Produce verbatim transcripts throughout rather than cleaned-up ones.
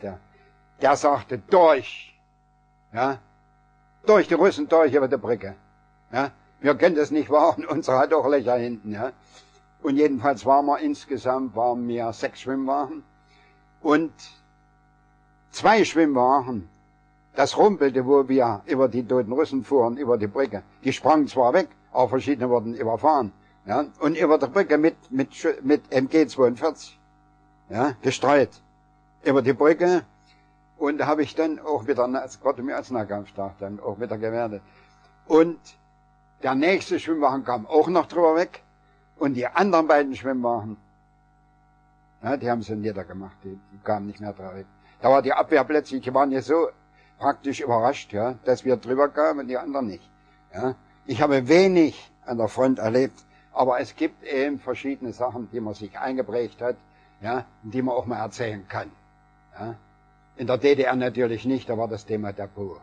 der, der sagte, durch, ja, durch die Russen, durch über die Brücke, ja. Wir können das nicht wahren, unsere hat auch Löcher hinten, ja. Und jedenfalls waren wir insgesamt, waren wir sechs Schwimmwagen. Und zwei Schwimmwagen, das rumpelte, wo wir über die toten Russen fuhren, über die Brücke. Die sprangen zwar weg, aber verschiedene wurden überfahren, ja. Und über der Brücke mit, mit, mit M G zweiundvierzig, ja, gestreut. Über die Brücke. Und da habe ich dann auch wieder, gerade mir als Nahkampftag, dann auch wieder gewertet. Und der nächste Schwimmwagen kam auch noch drüber weg. Und die anderen beiden Schwimmwagen, ja, die haben sie niedergemacht, die, die kamen nicht mehr drüber weg. Da war die Abwehr plötzlich, die waren ja so praktisch überrascht, ja, dass wir drüber kamen und die anderen nicht. Ja. Ich habe wenig an der Front erlebt, aber es gibt eben verschiedene Sachen, die man sich eingeprägt hat, ja, die man auch mal erzählen kann. Ja. In der D D R natürlich nicht, da war das Thema tabu.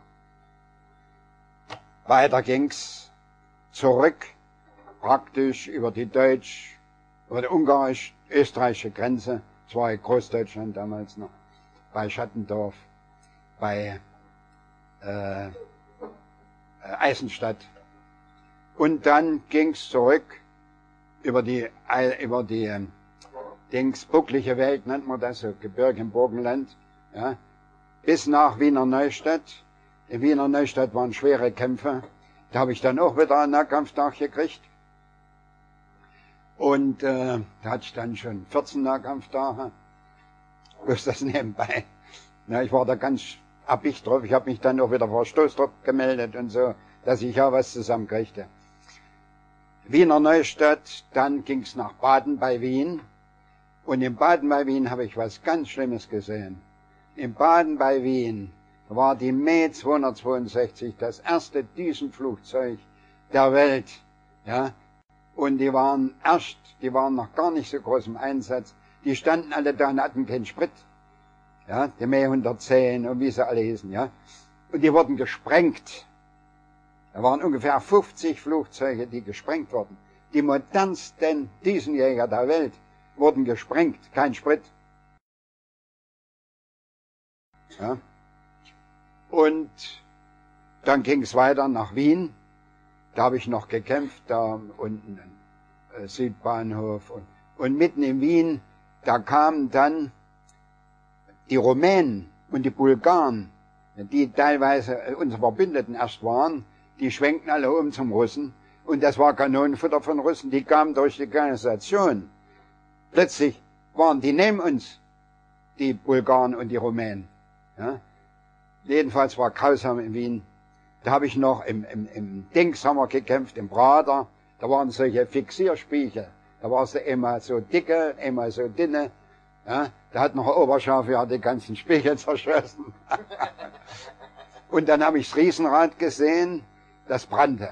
Weiter ging's zurück, praktisch über die Deutsch, über die ungarisch-österreichische Grenze, das war ja Großdeutschland damals noch, bei Schattendorf, bei äh, Eisenstadt. Und dann ging's zurück über die, über die äh, Dings, bucklige Welt, nennt man das, so Gebirge im Burgenland, ja, bis nach Wiener Neustadt. In Wiener Neustadt waren schwere Kämpfe. Da habe ich dann auch wieder einen Nahkampftag gekriegt. Und äh, da hatte ich dann schon vierzehn Nahkampftage. Bloß das nebenbei. Na, ich war da ganz abig drauf. Ich habe mich dann auch wieder vor Stoßtrupp gemeldet und so, dass ich ja was zusammenkriegte. Wiener Neustadt, dann ging's nach Baden bei Wien. Und in Baden bei Wien habe ich was ganz Schlimmes gesehen. In Baden bei Wien war die Me zweihundertzweiundsechzig das erste Düsenflugzeug der Welt, ja. Und die waren erst, die waren noch gar nicht so groß im Einsatz. Die standen alle da und hatten keinen Sprit, ja. Die Me hundertzehn und wie sie alle hießen, ja. Und die wurden gesprengt. Da waren ungefähr fünfzig Flugzeuge, die gesprengt wurden. Die modernsten Düsenjäger der Welt wurden gesprengt, kein Sprit. Ja. Und dann ging es weiter nach Wien. Da habe ich noch gekämpft, da unten im äh, Südbahnhof. Und, und mitten in Wien, da kamen dann die Rumänen und die Bulgaren, die teilweise unsere Verbündeten erst waren, die schwenkten alle um zum Russen. Und das war Kanonenfutter von Russen, die kamen durch die Organisation. Plötzlich waren die neben uns, die Bulgaren und die Rumänen. Ja. Jedenfalls war grausam in Wien. Da habe ich noch im, im, im Dings haben wir gekämpft, im Prater. Da waren solche Fixierspiegel. Da war es immer so dicke, immer so dünne. Ja. Da hat noch Oberscharf ja die ganzen Spiegel zerschossen. Und dann habe ich das Riesenrad gesehen, das brannte.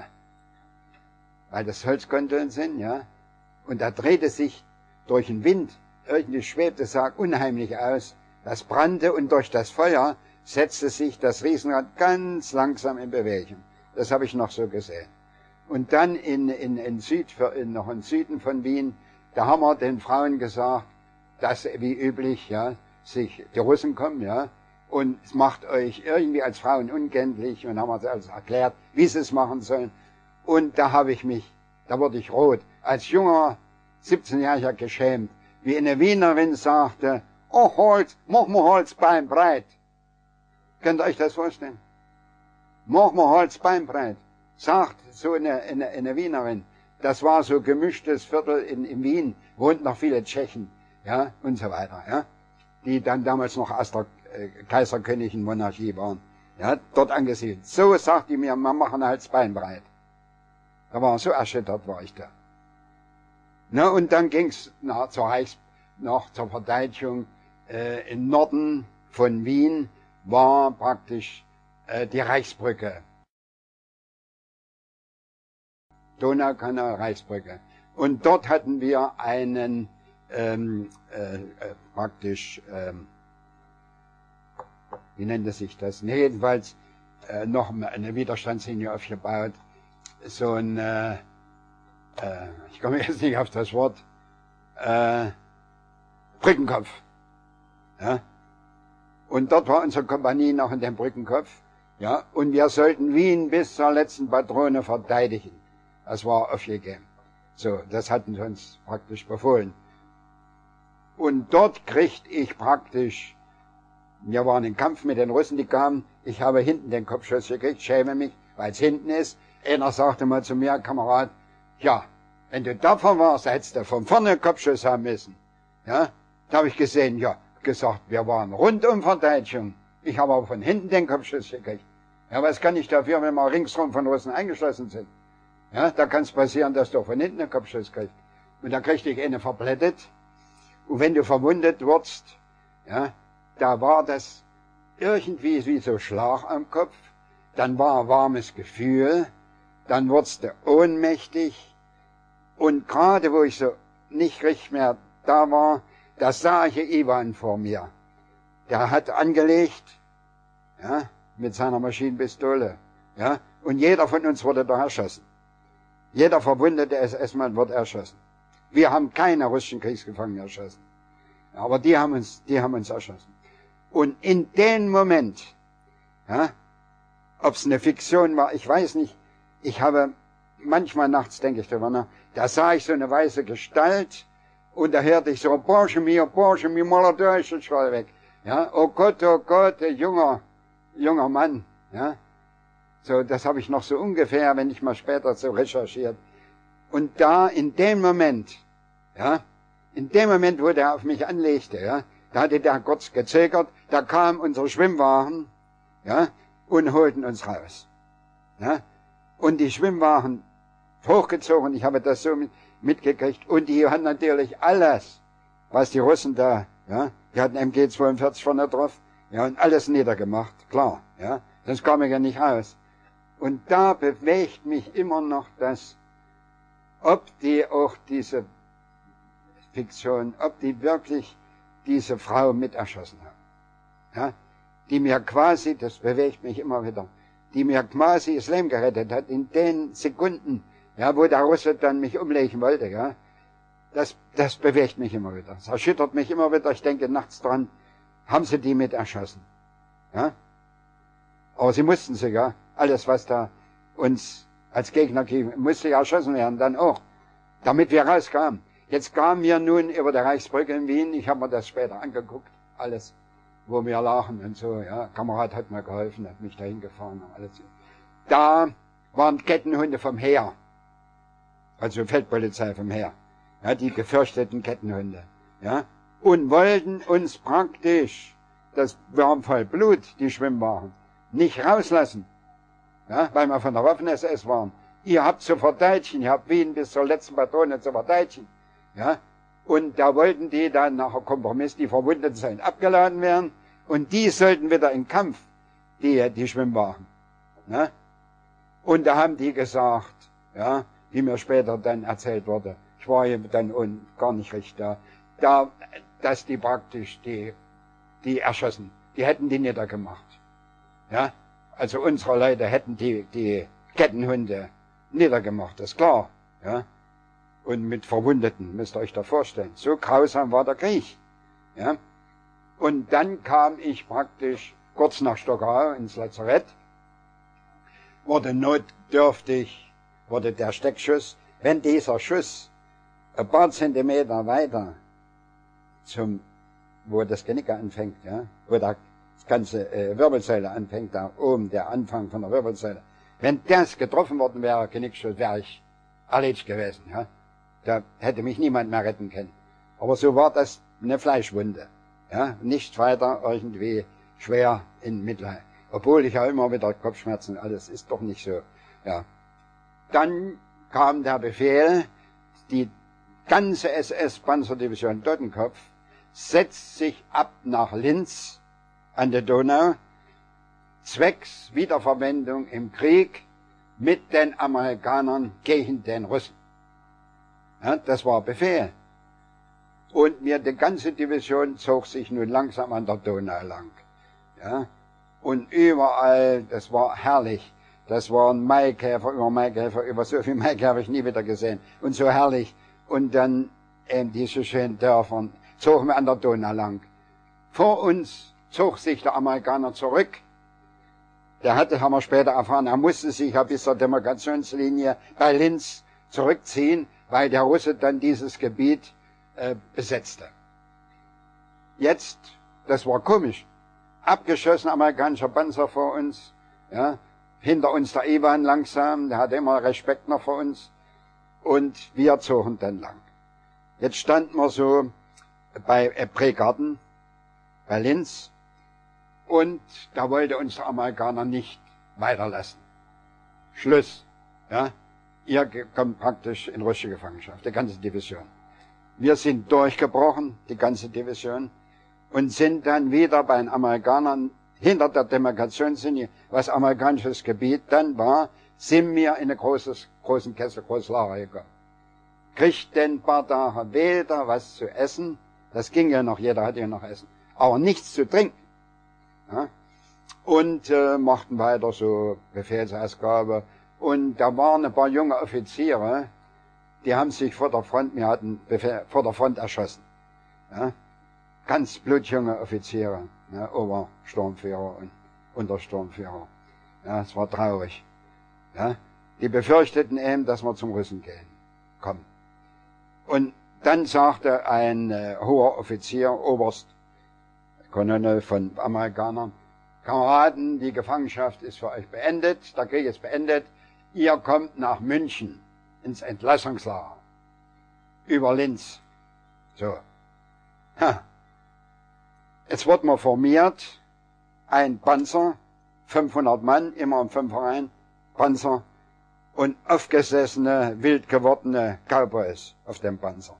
Weil das Holzkonturen sind, ja. Und da drehte sich durch den Wind, irgendwie schwebte es, sah unheimlich aus. Das brannte und durch das Feuer setzte sich das Riesenrad ganz langsam in Bewegung. Das habe ich noch so gesehen. Und dann in, in, in Süd, in, noch im Süden von Wien, da haben wir den Frauen gesagt, dass wie üblich, ja, sich die Russen kommen, ja, und es macht euch irgendwie als Frauen unkenntlich, und haben uns also erklärt, wie sie es machen sollen. Und da habe ich mich, da wurde ich rot, als junger siebzehnjähriger geschämt, wie eine Wienerin sagte, oh Holz, mach mal Holzbein breit. Könnt ihr euch das vorstellen? Mach mal Holzbein breit. Sagt so eine, eine, eine Wienerin. Das war so gemischtes Viertel in, in Wien, wohnten noch viele Tschechen, ja, und so weiter, ja, die dann damals noch aus der äh, kaiserköniglichen Monarchie waren, ja, dort angesiedelt. So sagt die mir, wir machen Holzbein breit. Da war so erschüttert, war ich da. Na, und dann ging's nach, zur Reichs, noch zur Verteidigung, äh, im Norden von Wien war praktisch äh, die Reichsbrücke. Donaukanal, Reichsbrücke. Und dort hatten wir einen, ähm, äh, äh, praktisch, ähm, wie nennt es sich das? Nee, jedenfalls äh, noch eine Widerstandslinie aufgebaut. So ein, äh, äh, ich komme jetzt nicht auf das Wort, äh, Brückenkopf. Ja? Und dort war unsere Kompanie noch in dem Brückenkopf. Ja, und wir sollten Wien bis zur letzten Patrone verteidigen. Das war aufgegeben. So, das hatten sie uns praktisch befohlen. Und dort kriegte ich praktisch, wir waren im Kampf mit den Russen, die kamen, ich habe hinten den Kopfschuss gekriegt, schäme mich, weil es hinten ist. Einer sagte mal zu mir, Kamerad, ja, wenn du tapfer warst, hättest du von vorne einen Kopfschuss haben müssen. Ja, da habe ich gesehen, ja, gesagt, wir waren rundum Verteidigung. Ich habe aber von hinten den Kopfschuss gekriegt. Ja, was kann ich dafür, wenn wir ringsrum von Russen eingeschlossen sind? Ja, da kann es passieren, dass du von hinten einen Kopfschuss kriegst. Und da kriegte ich eine verblättet. Und wenn du verwundet wurdest, ja, da war das irgendwie wie so Schlag am Kopf. Dann war ein warmes Gefühl. Dann wurdest du ohnmächtig. Und gerade wo ich so nicht richtig mehr da war, da sah ich Iwan vor mir. Der hat angelegt, ja, mit seiner Maschinenpistole, ja, und jeder von uns wurde da erschossen. Jeder verwundete S S-Mann wurde erschossen. Wir haben keine russischen Kriegsgefangenen erschossen. Aber die haben uns, die haben uns erschossen. Und in dem Moment, ja, ob es eine Fiktion war, ich weiß nicht, ich habe, manchmal nachts denke ich darüber nach, da sah ich so eine weiße Gestalt, und da hörte ich so, Bursche mir, Bursche mir, mal durch, und schwall weg. Ja, oh Gott, oh Gott, ein junger, junger Mann, ja. So, das habe ich noch so ungefähr, wenn ich mal später so recherchiert. Und da, in dem Moment, ja, in dem Moment, wo der auf mich anlegte, ja, da hatte der kurz gezögert, da kam unser Schwimmwagen, ja, und holten uns raus, ja. Und die Schwimmwagen hochgezogen, ich habe das so mit, mitgekriegt, und die haben natürlich alles, was die Russen da, ja, die hatten M G zweiundvierzig vorne drauf, ja, und alles niedergemacht, klar, ja, sonst kam ich ja nicht raus. Und da bewegt mich immer noch das, ob die auch diese Fiktion, ob die wirklich diese Frau mit erschossen haben, ja, die mir quasi, das bewegt mich immer wieder, die mir quasi das Leben gerettet hat, in den Sekunden, ja, wo der Russe dann mich umlegen wollte, ja, das, das bewegt mich immer wieder, das erschüttert mich immer wieder, ich denke nachts dran, haben sie die mit erschossen, ja, aber sie mussten sie, ja, alles was da uns als Gegner ging, musste ja erschossen werden, dann auch, damit wir rauskamen. Jetzt kamen wir nun über der Reichsbrücke in Wien, ich habe mir das später angeguckt, alles, wo wir lagen und so, ja, Kamerad hat mir geholfen, hat mich dahin gefahren und alles. Da waren Kettenhunde vom Heer, also Feldpolizei vom Heer, ja, die gefürchteten Kettenhunde, ja, und wollten uns praktisch, das waren voll Blut, die Schwimmwagen, nicht rauslassen, ja, weil wir von der Waffen-S S waren. Ihr habt zu verteidigen, ihr habt Wien bis zur letzten Patrone zu verteidigen, ja, und da wollten die dann nach einem Kompromiss, die Verwundeten sollen abgeladen werden, und die sollten wieder in Kampf, die, die Schwimmwagen, ja. Und da haben die gesagt, ja, wie mir später dann erzählt wurde, ich war hier dann un, gar nicht richtig da, da, dass die praktisch die, die erschossen, die hätten die niedergemacht, ja. Also unsere Leute hätten die, die Kettenhunde niedergemacht, das ist klar, ja. Und mit Verwundeten, müsst ihr euch da vorstellen. So grausam war der Krieg, ja. Und dann kam ich praktisch kurz nach Stockau ins Lazarett, wurde notdürftig, wurde der Steckschuss, wenn dieser Schuss ein paar Zentimeter weiter zum, wo das Genick anfängt, ja, wo der das ganze äh, Wirbelsäule anfängt, da oben, der Anfang von der Wirbelsäule. Wenn das getroffen worden wäre, Genickschuss, wäre ich erledigt gewesen, ja. Da hätte mich niemand mehr retten können. Aber so war das eine Fleischwunde, ja. Nicht weiter irgendwie schwer in Mitleid. Obwohl ich ja immer wieder Kopfschmerzen, alles ist doch nicht so, ja. Dann kam der Befehl, die ganze S S-Panzerdivision Dottenkopf setzt sich ab nach Linz an der Donau, zwecks Wiederverwendung im Krieg mit den Amerikanern gegen den Russen. Ja, das war Befehl. Und mir die ganze Division zog sich nun langsam an der Donau lang. Ja, und überall, das war herrlich. Das waren Maikäfer über Maikäfer, über so viel Maikäfer habe ich nie wieder gesehen. Und so herrlich. Und dann eben diese schönen Dörfer zogen wir an der Donau lang. Vor uns zog sich der Amerikaner zurück. Der hatte, haben wir später erfahren, er musste sich ja bis zur Demarkationslinie bei Linz zurückziehen, weil der Russe dann dieses Gebiet äh, besetzte. Jetzt, das war komisch, abgeschossen amerikanischer Panzer vor uns, ja, hinter uns der Iwan langsam, der hatte immer Respekt noch vor uns, und wir zogen dann lang. Jetzt standen wir so bei äh, Pregarten, bei Linz, und da wollte uns der Amerikaner nicht weiterlassen. Schluss, ja. Ihr kommt praktisch in russische Gefangenschaft, die ganze Division. Wir sind durchgebrochen, die ganze Division, und sind dann wieder bei den Amerikanern hinter der Demarkationslinie, was amerikanisches Gebiet dann war, sind wir in eine großes, großen Kessel, großes Lager gekommen. Kriegten ein paar Tage weder was zu essen, das ging ja noch, jeder hatte ja noch Essen, aber nichts zu trinken. Ja? Und äh, machten weiter so Befehlsausgabe. Und da waren ein paar junge Offiziere, die haben sich vor der Front, wir hatten Befehl, vor der Front erschossen. Ja? Ganz blutjunge Offiziere, ja, Obersturmführer und Untersturmführer. Ja, es war traurig. Ja? Die befürchteten eben, dass wir zum Russen gehen, kommen. Und dann sagte ein äh, hoher Offizier, Oberst, Colonel von Amerikanern, Kameraden, die Gefangenschaft ist für euch beendet, der Krieg ist beendet, ihr kommt nach München ins Entlassungslager. Über Linz. So. Ha. Jetzt wird man formiert, ein Panzer, fünfhundert Mann, immer im Fünferreihen, Panzer, und aufgesessene, wild gewordene Cowboys auf dem Panzer.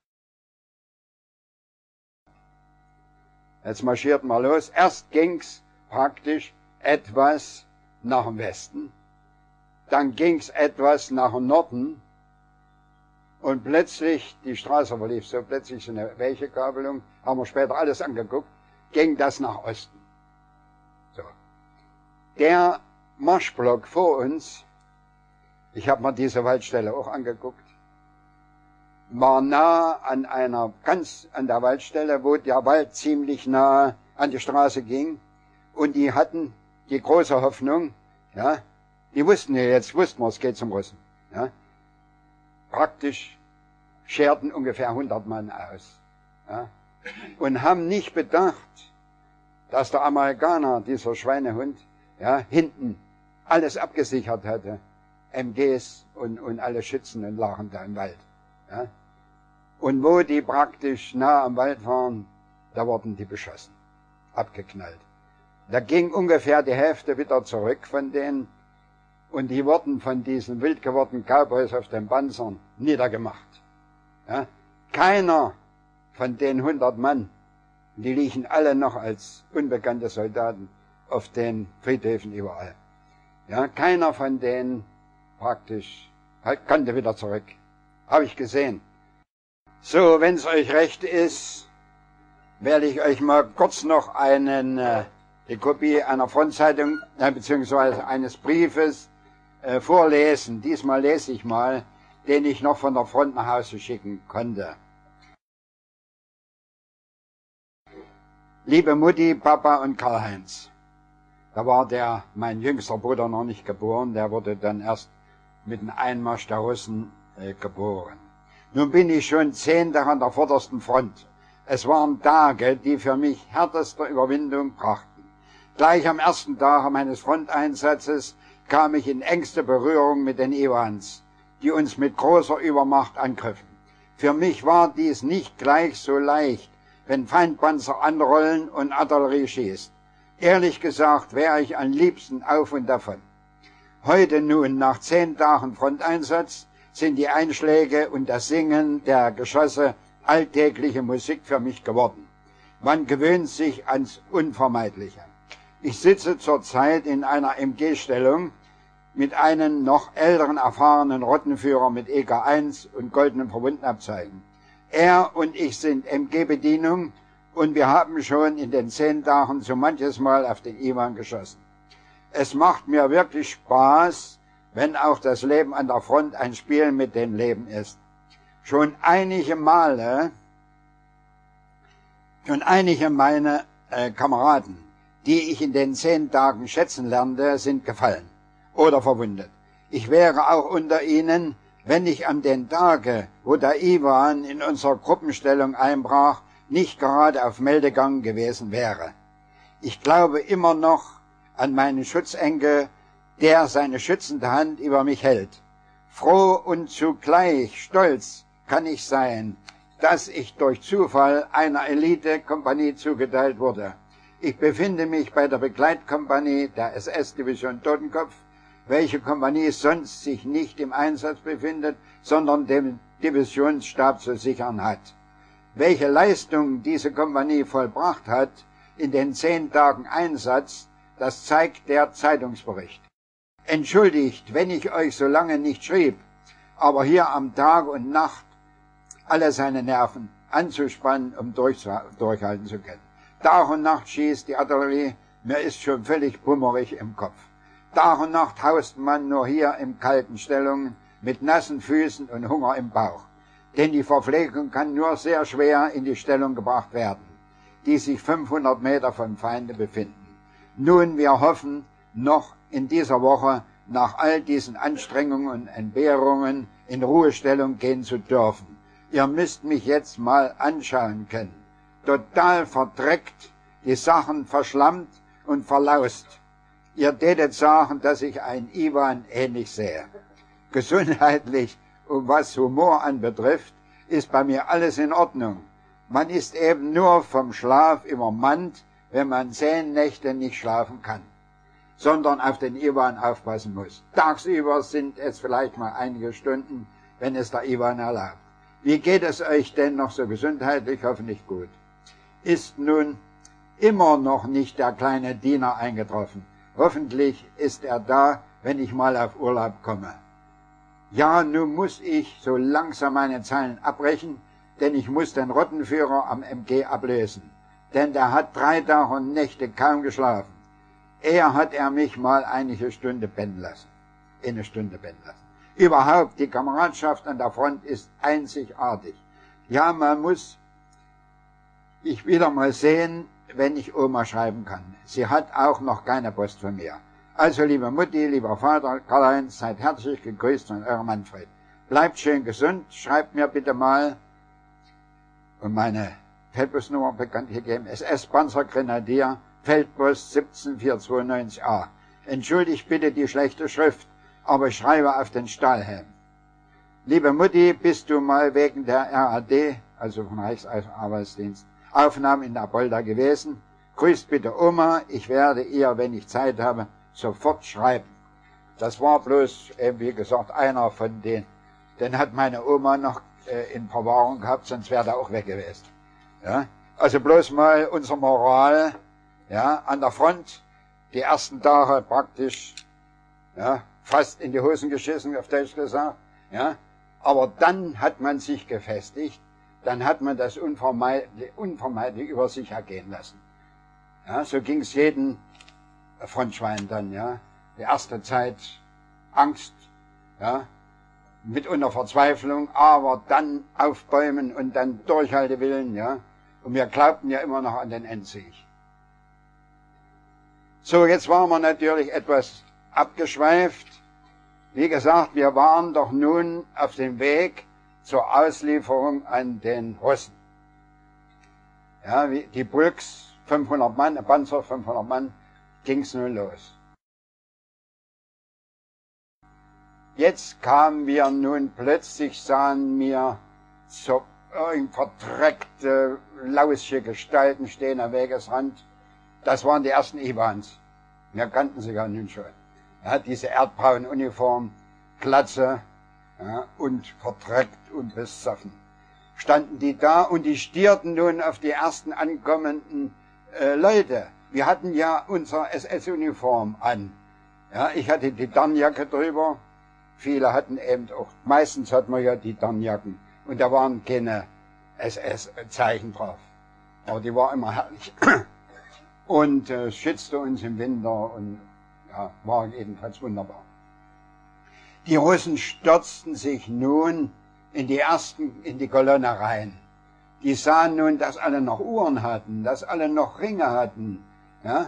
Jetzt marschierten wir los. Erst ging's praktisch etwas nach dem Westen, dann ging's etwas nach dem Norden, und plötzlich, die Straße verlief so, plötzlich so eine Weggabelung, haben wir später alles angeguckt, ging das nach Osten. So. Der Marschblock vor uns, ich habe mir diese Waldstelle auch angeguckt, war nah an einer, ganz an der Waldstelle, wo der Wald ziemlich nah an die Straße ging, und die hatten die große Hoffnung, ja, die wussten ja jetzt, wussten wir, es geht zum Russen, ja, praktisch scherten ungefähr hundert Mann aus, ja, und haben nicht bedacht, dass der Amerikaner, dieser Schweinehund, ja, hinten alles abgesichert hatte, M Gs und, und alle Schützen, und lagen da im Wald, ja. Und wo die praktisch nah am Wald waren, da wurden die beschossen, abgeknallt. Da ging ungefähr die Hälfte wieder zurück von denen, und die wurden von diesen wild gewordenen Cowboys auf den Panzern niedergemacht. Ja? Keiner von den hundert Mann, die liegen alle noch als unbekannte Soldaten auf den Friedhöfen überall. Ja? Keiner von denen praktisch konnte wieder zurück. Habe ich gesehen. So, wenn es euch recht ist, werde ich euch mal kurz noch einen, äh, die Kopie einer Frontzeitung, äh, beziehungsweise eines Briefes äh, vorlesen. Diesmal lese ich mal, den ich noch von der Front nach Hause schicken konnte. Liebe Mutti, Papa und Karl-Heinz. Da war der, mein jüngster Bruder, noch nicht geboren, der wurde dann erst mit dem Einmarsch der Russen äh, geboren. Nun bin ich schon zehn Tage an der vordersten Front. Es waren Tage, die für mich härteste Überwindung brachten. Gleich am ersten Tag meines Fronteinsatzes kam ich in engste Berührung mit den Iwans, die uns mit großer Übermacht angriffen. Für mich war dies nicht gleich so leicht, wenn Feindpanzer anrollen und Artillerie schießt. Ehrlich gesagt wäre ich am liebsten auf und davon. Heute nun, nach zehn Tagen Fronteinsatz, sind die Einschläge und das Singen der Geschosse alltägliche Musik für mich geworden. Man gewöhnt sich ans Unvermeidliche. Ich sitze zurzeit in einer M G-Stellung mit einem noch älteren, erfahrenen Rottenführer mit E K eins und goldenen Verwundenabzeichen. Er und ich sind M G-Bedienung, und wir haben schon in den zehn Tagen so manches Mal auf den Iwan geschossen. Es macht mir wirklich Spaß, wenn auch das Leben an der Front ein Spiel mit dem Leben ist. Schon einige Male, schon einige meine äh, Kameraden, die ich in den zehn Tagen schätzen lernte, sind gefallen oder verwundet. Ich wäre auch unter ihnen, wenn ich an den Tage, wo der Iwan in unserer Gruppenstellung einbrach, nicht gerade auf Meldegang gewesen wäre. Ich glaube immer noch an meinen Schutzengel, der seine schützende Hand über mich hält. Froh und zugleich stolz kann ich sein, dass ich durch Zufall einer Elite-Kompanie zugeteilt wurde. Ich befinde mich bei der Begleitkompanie der S S-Division Totenkopf, welche Kompanie sonst sich nicht im Einsatz befindet, sondern dem Divisionsstab zu sichern hat. Welche Leistung diese Kompanie vollbracht hat in den zehn Tagen Einsatz, das zeigt der Zeitungsbericht. Entschuldigt, wenn ich euch so lange nicht schrieb, aber hier am Tag und Nacht alle seine Nerven anzuspannen, um durchhalten zu können. Tag und Nacht schießt die Artillerie, mir ist schon völlig bummerig im Kopf. Tag und Nacht haust man nur hier in kalten Stellungen mit nassen Füßen und Hunger im Bauch. Denn die Verpflegung kann nur sehr schwer in die Stellung gebracht werden, die sich fünfhundert Meter vom Feinde befinden. Nun, wir hoffen, noch in dieser Woche nach all diesen Anstrengungen und Entbehrungen in Ruhestellung gehen zu dürfen. Ihr müsst mich jetzt mal anschauen können. Total verdreckt, die Sachen verschlammt und verlaust. Ihr tätet sagen, dass ich ein Iwan ähnlich sehe. Gesundheitlich und was Humor anbetrifft, ist bei mir alles in Ordnung. Man ist eben nur vom Schlaf übermannt, wenn man zehn Nächte nicht schlafen kann, sondern auf den Iwan aufpassen muss. Tagsüber sind es vielleicht mal einige Stunden, wenn es der Iwan erlaubt. Wie geht es euch denn noch so gesundheitlich? Hoffentlich gut. Ist nun immer noch nicht der kleine Diener eingetroffen. Hoffentlich ist er da, wenn ich mal auf Urlaub komme. Ja, nun muss ich so langsam meine Zeilen abbrechen, denn ich muss den Rottenführer am M G ablösen. Denn der hat drei Tage und Nächte kaum geschlafen. Eher hat er mich mal einige Stunde pennen lassen. Eine Stunde pennen lassen. Überhaupt, die Kameradschaft an der Front ist einzigartig. Ja, man muss ich wieder mal sehen, wenn ich Oma schreiben kann. Sie hat auch noch keine Post von mir. Also, liebe Mutti, lieber Vater, Karl-Heinz, seid herzlich gegrüßt von eurem Manfred. Bleibt schön gesund, schreibt mir bitte mal, und meine Feldbusnummer bekannt gegeben, S S-Panzergrenadier, Feldbus siebzehn vierhundertzweiundneunzig a. Entschuldigt bitte die schlechte Schrift, aber ich schreibe auf den Stahlhelm. Liebe Mutti, bist du mal wegen der R A D, also vom Reichsarbeitsdienst, Aufnahmen in Apolda gewesen? Grüßt bitte Oma, ich werde ihr, wenn ich Zeit habe, sofort schreiben. Das war bloß, eben wie gesagt, einer von denen. Den hat meine Oma noch äh, in Verwahrung gehabt, sonst wäre er auch weg gewesen. Ja? Also bloß mal unsere Moral, ja, an der Front, die ersten Tage praktisch, ja, fast in die Hosen geschissen, auf Deutsch gesagt, ja. Aber dann hat man sich gefestigt, dann hat man das unvermeidlich, unvermeidlich über sich ergehen lassen. Ja, so ging es jedem Frontschwein dann, ja. Die erste Zeit Angst, ja, mitunter Verzweiflung, aber dann aufbäumen und dann Durchhaltewillen, ja. Und wir glaubten ja immer noch an den Endsieg. So, jetzt waren wir natürlich etwas abgeschweift. Wie gesagt, wir waren doch nun auf dem Weg zur Auslieferung an den Russen. Ja, wie die Brücks, fünfhundert Mann, ein Panzer, fünfhundert Mann, ging's nun los. Jetzt kamen wir nun plötzlich, sahen wir so verdreckte, lausche Gestalten stehen am Wegesrand. Das waren die ersten Iwans. Wir kannten sie ja nun schon. Ja, diese erdbraunen Uniform, Glatze, ja, und verdreckt und besoffen. Standen die da und die stierten nun auf die ersten ankommenden äh, Leute. Wir hatten ja unsere S S-Uniform an. Ja, ich hatte die Tarnjacke drüber. Viele hatten eben auch, meistens hatten wir ja die Tarnjacken. Und da waren keine S S-Zeichen drauf. Aber die war immer herrlich. Und äh, schützte uns im Winter und ja, war jedenfalls wunderbar. Die Russen stürzten sich nun in die ersten, in die Kolonne rein. Die sahen nun, dass alle noch Uhren hatten, dass alle noch Ringe hatten, ja,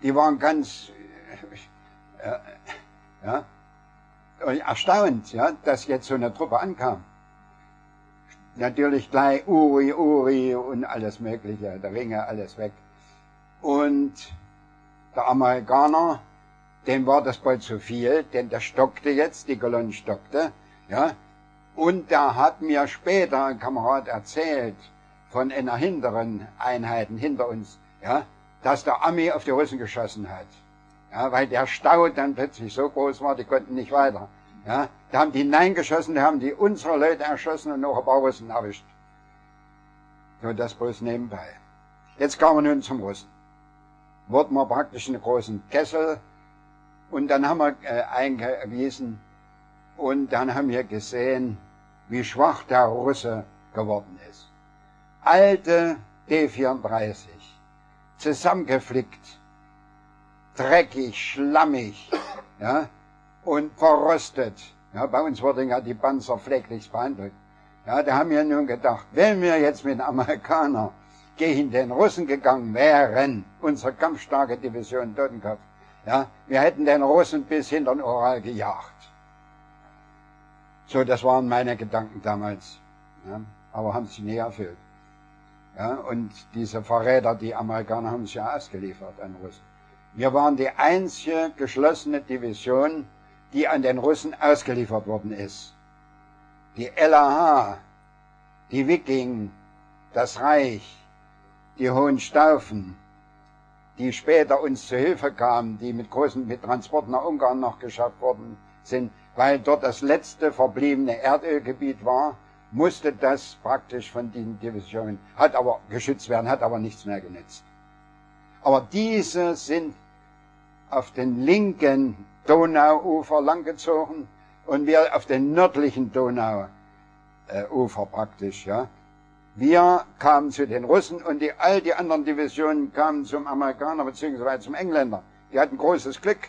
die waren ganz äh, ja, erstaunt, ja, dass jetzt so eine Truppe ankam. Natürlich gleich Uri, Uri und alles Mögliche, der Ringe, alles weg. Und der Amerikaner, dem war das bald zu viel, denn der stockte jetzt, die Kolonne stockte, ja. Und da hat mir später ein Kamerad erzählt, von einer hinteren Einheiten hinter uns, ja, dass der Ami auf die Russen geschossen hat. Ja, weil der Stau dann plötzlich so groß war, die konnten nicht weiter. Ja, da haben die hineingeschossen, da haben die unsere Leute erschossen und noch ein paar Russen erwischt. So, das bloß nebenbei. Jetzt kamen wir nun zum Russen. Wurden wir praktisch in einen großen Kessel und dann haben wir äh, eingewiesen und dann haben wir gesehen, wie schwach der Russe geworden ist. Alte D vierunddreißig, zusammengeflickt, dreckig, schlammig, ja, und verrostet. Ja, bei uns wurden ja die Panzer pfleglich behandelt. Ja, da haben wir nun gedacht, wenn wir jetzt mit den Amerikanern gegen den Russen gegangen wären, unsere kampfstarke Division Totenkopf, ja, wir hätten den Russen bis hinter den Ural gejagt. So, das waren meine Gedanken damals, ja, aber haben sich nie erfüllt. Ja, und diese Verräter, die Amerikaner, haben sich ja ausgeliefert an Russen. Wir waren die einzige geschlossene Division, die an den Russen ausgeliefert worden ist. Die L A H, die Wiking, das Reich, die Hohenstaufen, die später uns zu Hilfe kamen, die mit großen mit Transporten nach Ungarn noch geschafft worden sind, weil dort das letzte verbliebene Erdölgebiet war, musste das praktisch von den Divisionen, hat aber geschützt werden, hat aber nichts mehr genützt. Aber diese sind auf den linken Donauufer langgezogen und wir auf den nördlichen Donauufer praktisch, ja. Wir kamen zu den Russen und die, all die anderen Divisionen kamen zum Amerikaner bzw. zum Engländer. Die hatten großes Glück.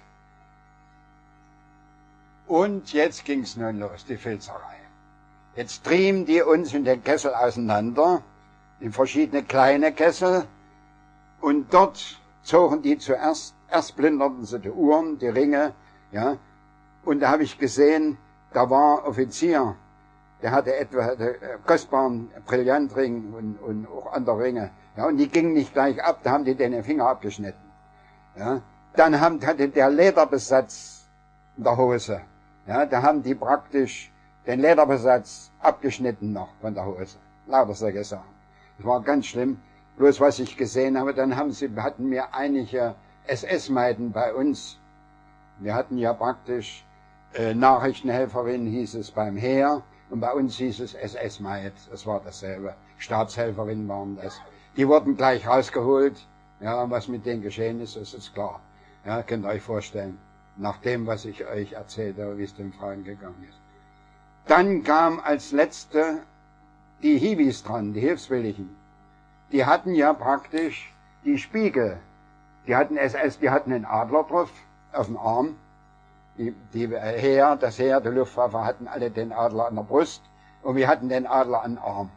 Und jetzt ging's nun los, die Filzerei. Jetzt trieben die uns in den Kessel auseinander, in verschiedene kleine Kessel, und dort zogen die zuerst, erst plünderten sie die Uhren, die Ringe, ja, und da habe ich gesehen, da war Offizier, der hatte etwa den kostbaren Brillantring und, und auch andere Ringe, ja, und die gingen nicht gleich ab, da haben die den Finger abgeschnitten, ja. Dann haben, hatte der Lederbesatz in der Hose, ja, da haben die praktisch den Lederbesatz abgeschnitten noch von der Hose. Lauter solche Sachen. Das war ganz schlimm. Bloß was ich gesehen habe, dann haben sie, hatten wir einige S S-Meiden bei uns. Wir hatten ja praktisch äh, Nachrichtenhelferin, hieß es beim Heer, und bei uns hieß es S S-Maid. Das war dasselbe. Stabshelferin waren das. Die wurden gleich rausgeholt. Ja, was mit denen geschehen ist, ist jetzt klar. Ja, könnt ihr euch vorstellen. Nach dem, was ich euch erzählt habe, wie es den Frauen gegangen ist. Dann kam als letzte die Hiwis dran, die Hilfswilligen. Die hatten ja praktisch die Spiegel. Die hatten S S, die hatten einen Adler drauf, auf dem Arm. Die, die Heer, das Heer, die Luftwaffe hatten alle den Adler an der Brust und wir hatten den Adler an den Arm.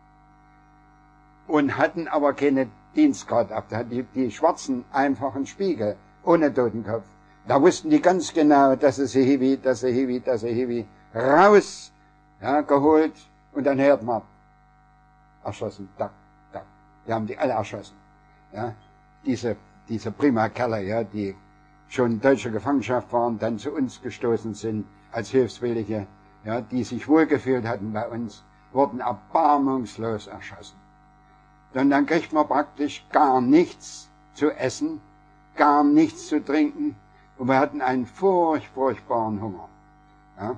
Und hatten aber keine Dienstgrad ab. Da hatten die, die schwarzen einfachen Spiegel, ohne Totenkopf. Da wussten die ganz genau, das ist ein Hiwi, das ist ein Hiwi, das ist ein Hiwi. Raus, ja, geholt, und dann hört man, erschossen, da, da. Die haben die alle erschossen, ja. Diese, diese prima Kerle, ja, die schon in deutscher Gefangenschaft waren, dann zu uns gestoßen sind, als Hilfswillige, ja, die sich wohlgefühlt hatten bei uns, wurden erbarmungslos erschossen. Und dann kriegt man praktisch gar nichts zu essen, gar nichts zu trinken, und wir hatten einen furch, furchtbaren Hunger, ja.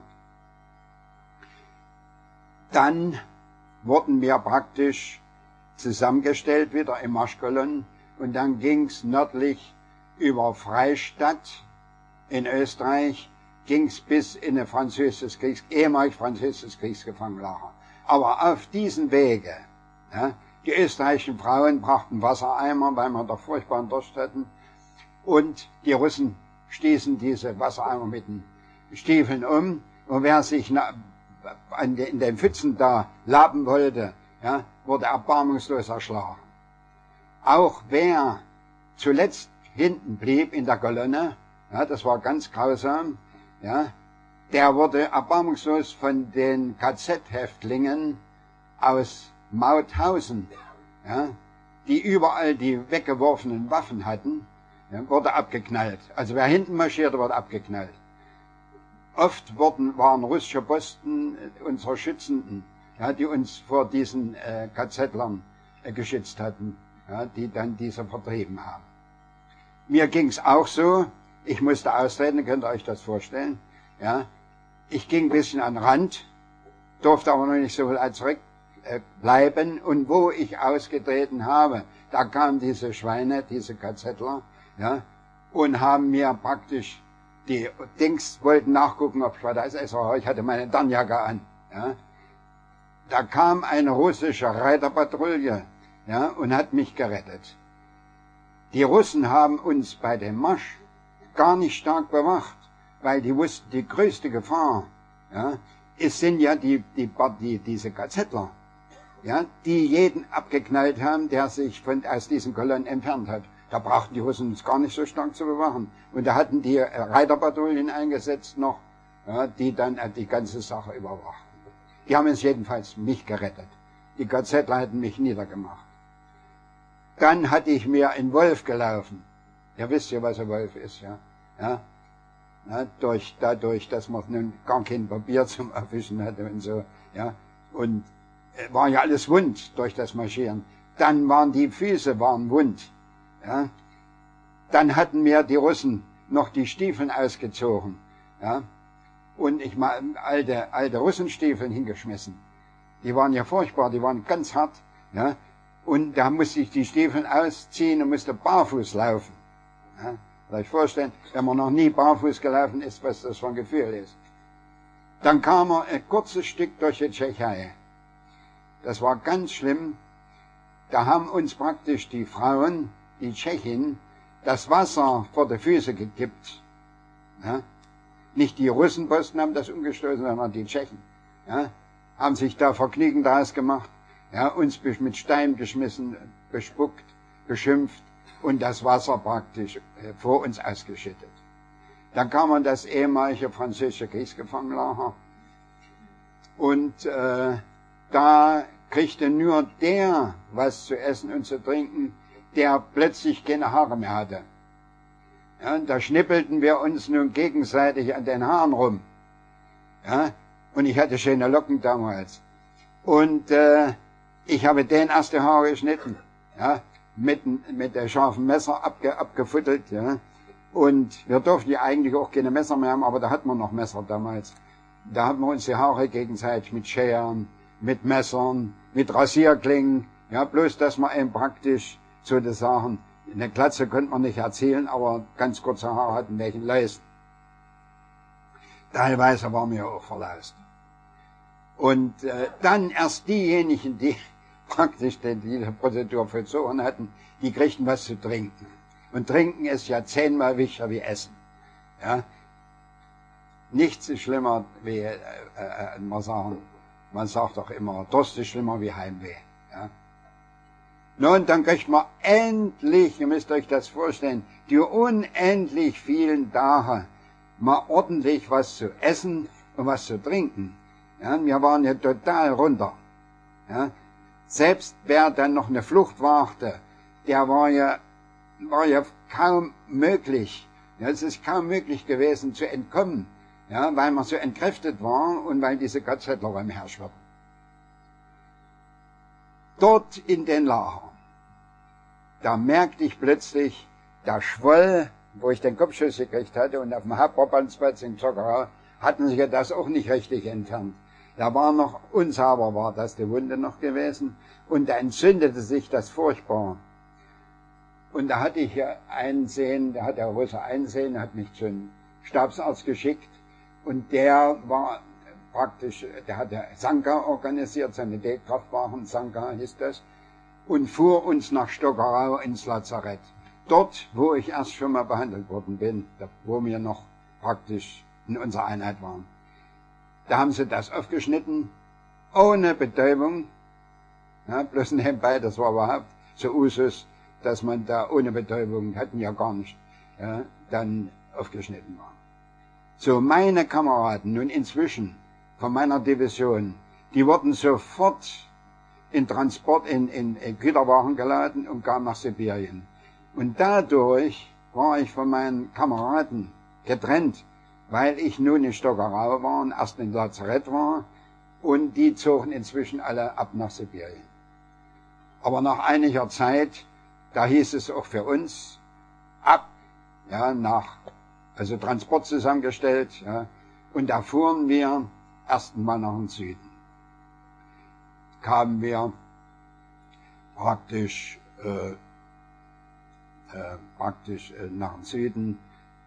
Dann wurden wir praktisch zusammengestellt wieder im Marschkolonne und dann ging's nördlich über Freistadt in Österreich, ging's bis in ein französisches Kriegs, ehemalig französisches Kriegsgefangenenlager. Aber auf diesen Wege, ja, die österreichischen Frauen brachten Wassereimer, weil wir doch furchtbaren Durst hatten, und die Russen stießen diese Wassereimer mit den Stiefeln um, und wer sich in den Pfützen da laben wollte, ja, wurde erbarmungslos erschlagen. Auch wer zuletzt hinten blieb in der Kolonne, ja, das war ganz grausam, ja, der wurde erbarmungslos von den K Z-Häftlingen aus Mauthausen, ja, die überall die weggeworfenen Waffen hatten, ja, wurde abgeknallt. Also wer hinten marschierte, wurde abgeknallt. Oft wurden, waren russische Posten unserer Schützenden, ja, die uns vor diesen äh, K Z-Lern äh, geschützt hatten, ja, die dann diese vertrieben haben. Mir ging's auch so, ich musste austreten, könnt ihr euch das vorstellen. Ja. Ich ging ein bisschen an den Rand, durfte aber noch nicht so weit zurückbleiben. Und wo ich ausgetreten habe, da kamen diese Schweine, diese KZler, ja, und haben mir praktisch die Dings, wollten nachgucken, ob ich was als Esser war. Ich hatte meine Tarnjacke an. Ja. Da kam eine russische Reiterpatrouille, ja, und hat mich gerettet. Die Russen haben uns bei dem Marsch gar nicht stark bewacht, weil die wussten, die größte Gefahr, ja, es sind ja die, die, die diese KZler, ja, die jeden abgeknallt haben, der sich von, aus diesen Kolonnen entfernt hat. Da brauchten die Russen uns gar nicht so stark zu bewachen. Und da hatten die Reiterpatrouillen eingesetzt noch, ja, die dann die ganze Sache überwachten. Die haben uns jedenfalls mich gerettet. Die KZler hätten mich niedergemacht. Dann hatte ich mir einen Wolf gelaufen. Ihr wisst ja, was ein Wolf ist, ja. Ja, ja, durch, dadurch, dass man nun gar kein Papier zum Erwischen hatte und so, ja. Und äh, war ja alles wund durch das Marschieren. Dann waren die Füße waren wund, ja. Dann hatten mir die Russen noch die Stiefeln ausgezogen, ja. Und ich mal alte, alte Russenstiefeln hingeschmissen. Die waren ja furchtbar, die waren ganz hart, ja. Und da musste ich die Stiefeln ausziehen und musste barfuß laufen. Ja, kann ich vorstellen, wenn man noch nie barfuß gelaufen ist, was das für ein Gefühl ist. Dann kam er ein kurzes Stück durch die Tschechei. Das war ganz schlimm. Da haben uns praktisch die Frauen, die Tschechen, das Wasser vor die Füße gekippt. Ja, nicht die Russenposten haben das umgestoßen, sondern die Tschechen. Ja, haben sich da Vergnügen daraus gemacht. Ja, uns mit Stein geschmissen, bespuckt, beschimpft und das Wasser praktisch äh, vor uns ausgeschüttet. Dann kam man das ehemalige französische Kriegsgefangenenlager und äh, da kriegte nur der was zu essen und zu trinken, der plötzlich keine Haare mehr hatte. Ja, da schnippelten wir uns nun gegenseitig an den Haaren rum. Ja, und ich hatte schöne Locken damals. Und äh, ich habe den erst die Haare geschnitten, ja, mit, mit der scharfen Messer abge, abgefuttelt, ja. Und wir durften ja eigentlich auch keine Messer mehr haben, aber da hatten wir noch Messer damals. Da haben wir uns die Haare gegenseitig mit Scheren, mit Messern, mit Rasierklingen, ja, bloß, dass man eben praktisch so die Sachen, eine Glatze konnte man nicht erzielen, aber ganz kurze Haare hatten welchen Leisten. Teilweise waren wir auch verlaust. Und äh, dann erst diejenigen, die praktisch diese Prozedur vollzogen hatten, die kriegten was zu trinken. Und trinken ist ja zehnmal wichtiger wie Essen. Ja? Nichts ist schlimmer wie, äh, äh, man, sagen, man sagt doch immer, Durst ist schlimmer wie Heimweh. Ja? Nun, dann kriegt man endlich, ihr müsst euch das vorstellen, die unendlich vielen Tage mal ordentlich was zu essen und was zu trinken. Ja, wir waren ja total runter. Ja, selbst wer dann noch eine Flucht wagte, der war ja, war ja kaum möglich. Ja, es ist kaum möglich gewesen zu entkommen, ja, weil man so entkräftet war und weil diese KZler beim Herrsch wurden. Dort in den Lagern, da merkte ich plötzlich, da schwoll, wo ich den Kopfschuss gekriegt hatte und auf dem Hauptverbandsplatz in Zockerau, hatten sich ja das auch nicht richtig entfernt. Da war noch, unsauber war das die Wunde noch gewesen und da entzündete sich das furchtbar. Und da hatte ich ja Einsehen, da hat der Russe Einsehen, hat mich zum Stabsarzt geschickt und der war praktisch, der hat der Sanka organisiert, Sanitätskraftwagen, Sanka hieß das, und fuhr uns nach Stockerau ins Lazarett. Dort, wo ich erst schon mal behandelt worden bin, wo wir noch praktisch in unserer Einheit waren. Da haben sie das aufgeschnitten, ohne Betäubung, ja, bloß nebenbei, das war überhaupt so Usus, dass man da ohne Betäubung, hatten ja gar nicht, ja, dann aufgeschnitten war. So, meine Kameraden nun inzwischen von meiner Division, die wurden sofort in Transport, in, in, in Güterwagen geladen und kamen nach Sibirien. Und dadurch war ich von meinen Kameraden getrennt, weil ich nun in Stockerau war und erst in Lazarett war, und die zogen inzwischen alle ab nach Sibirien. Aber nach einiger Zeit, da hieß es auch für uns, ab, ja, nach, also Transport zusammengestellt, ja, und da fuhren wir erst mal nach dem Süden. Kamen wir praktisch, äh, äh, praktisch äh, nach dem Süden,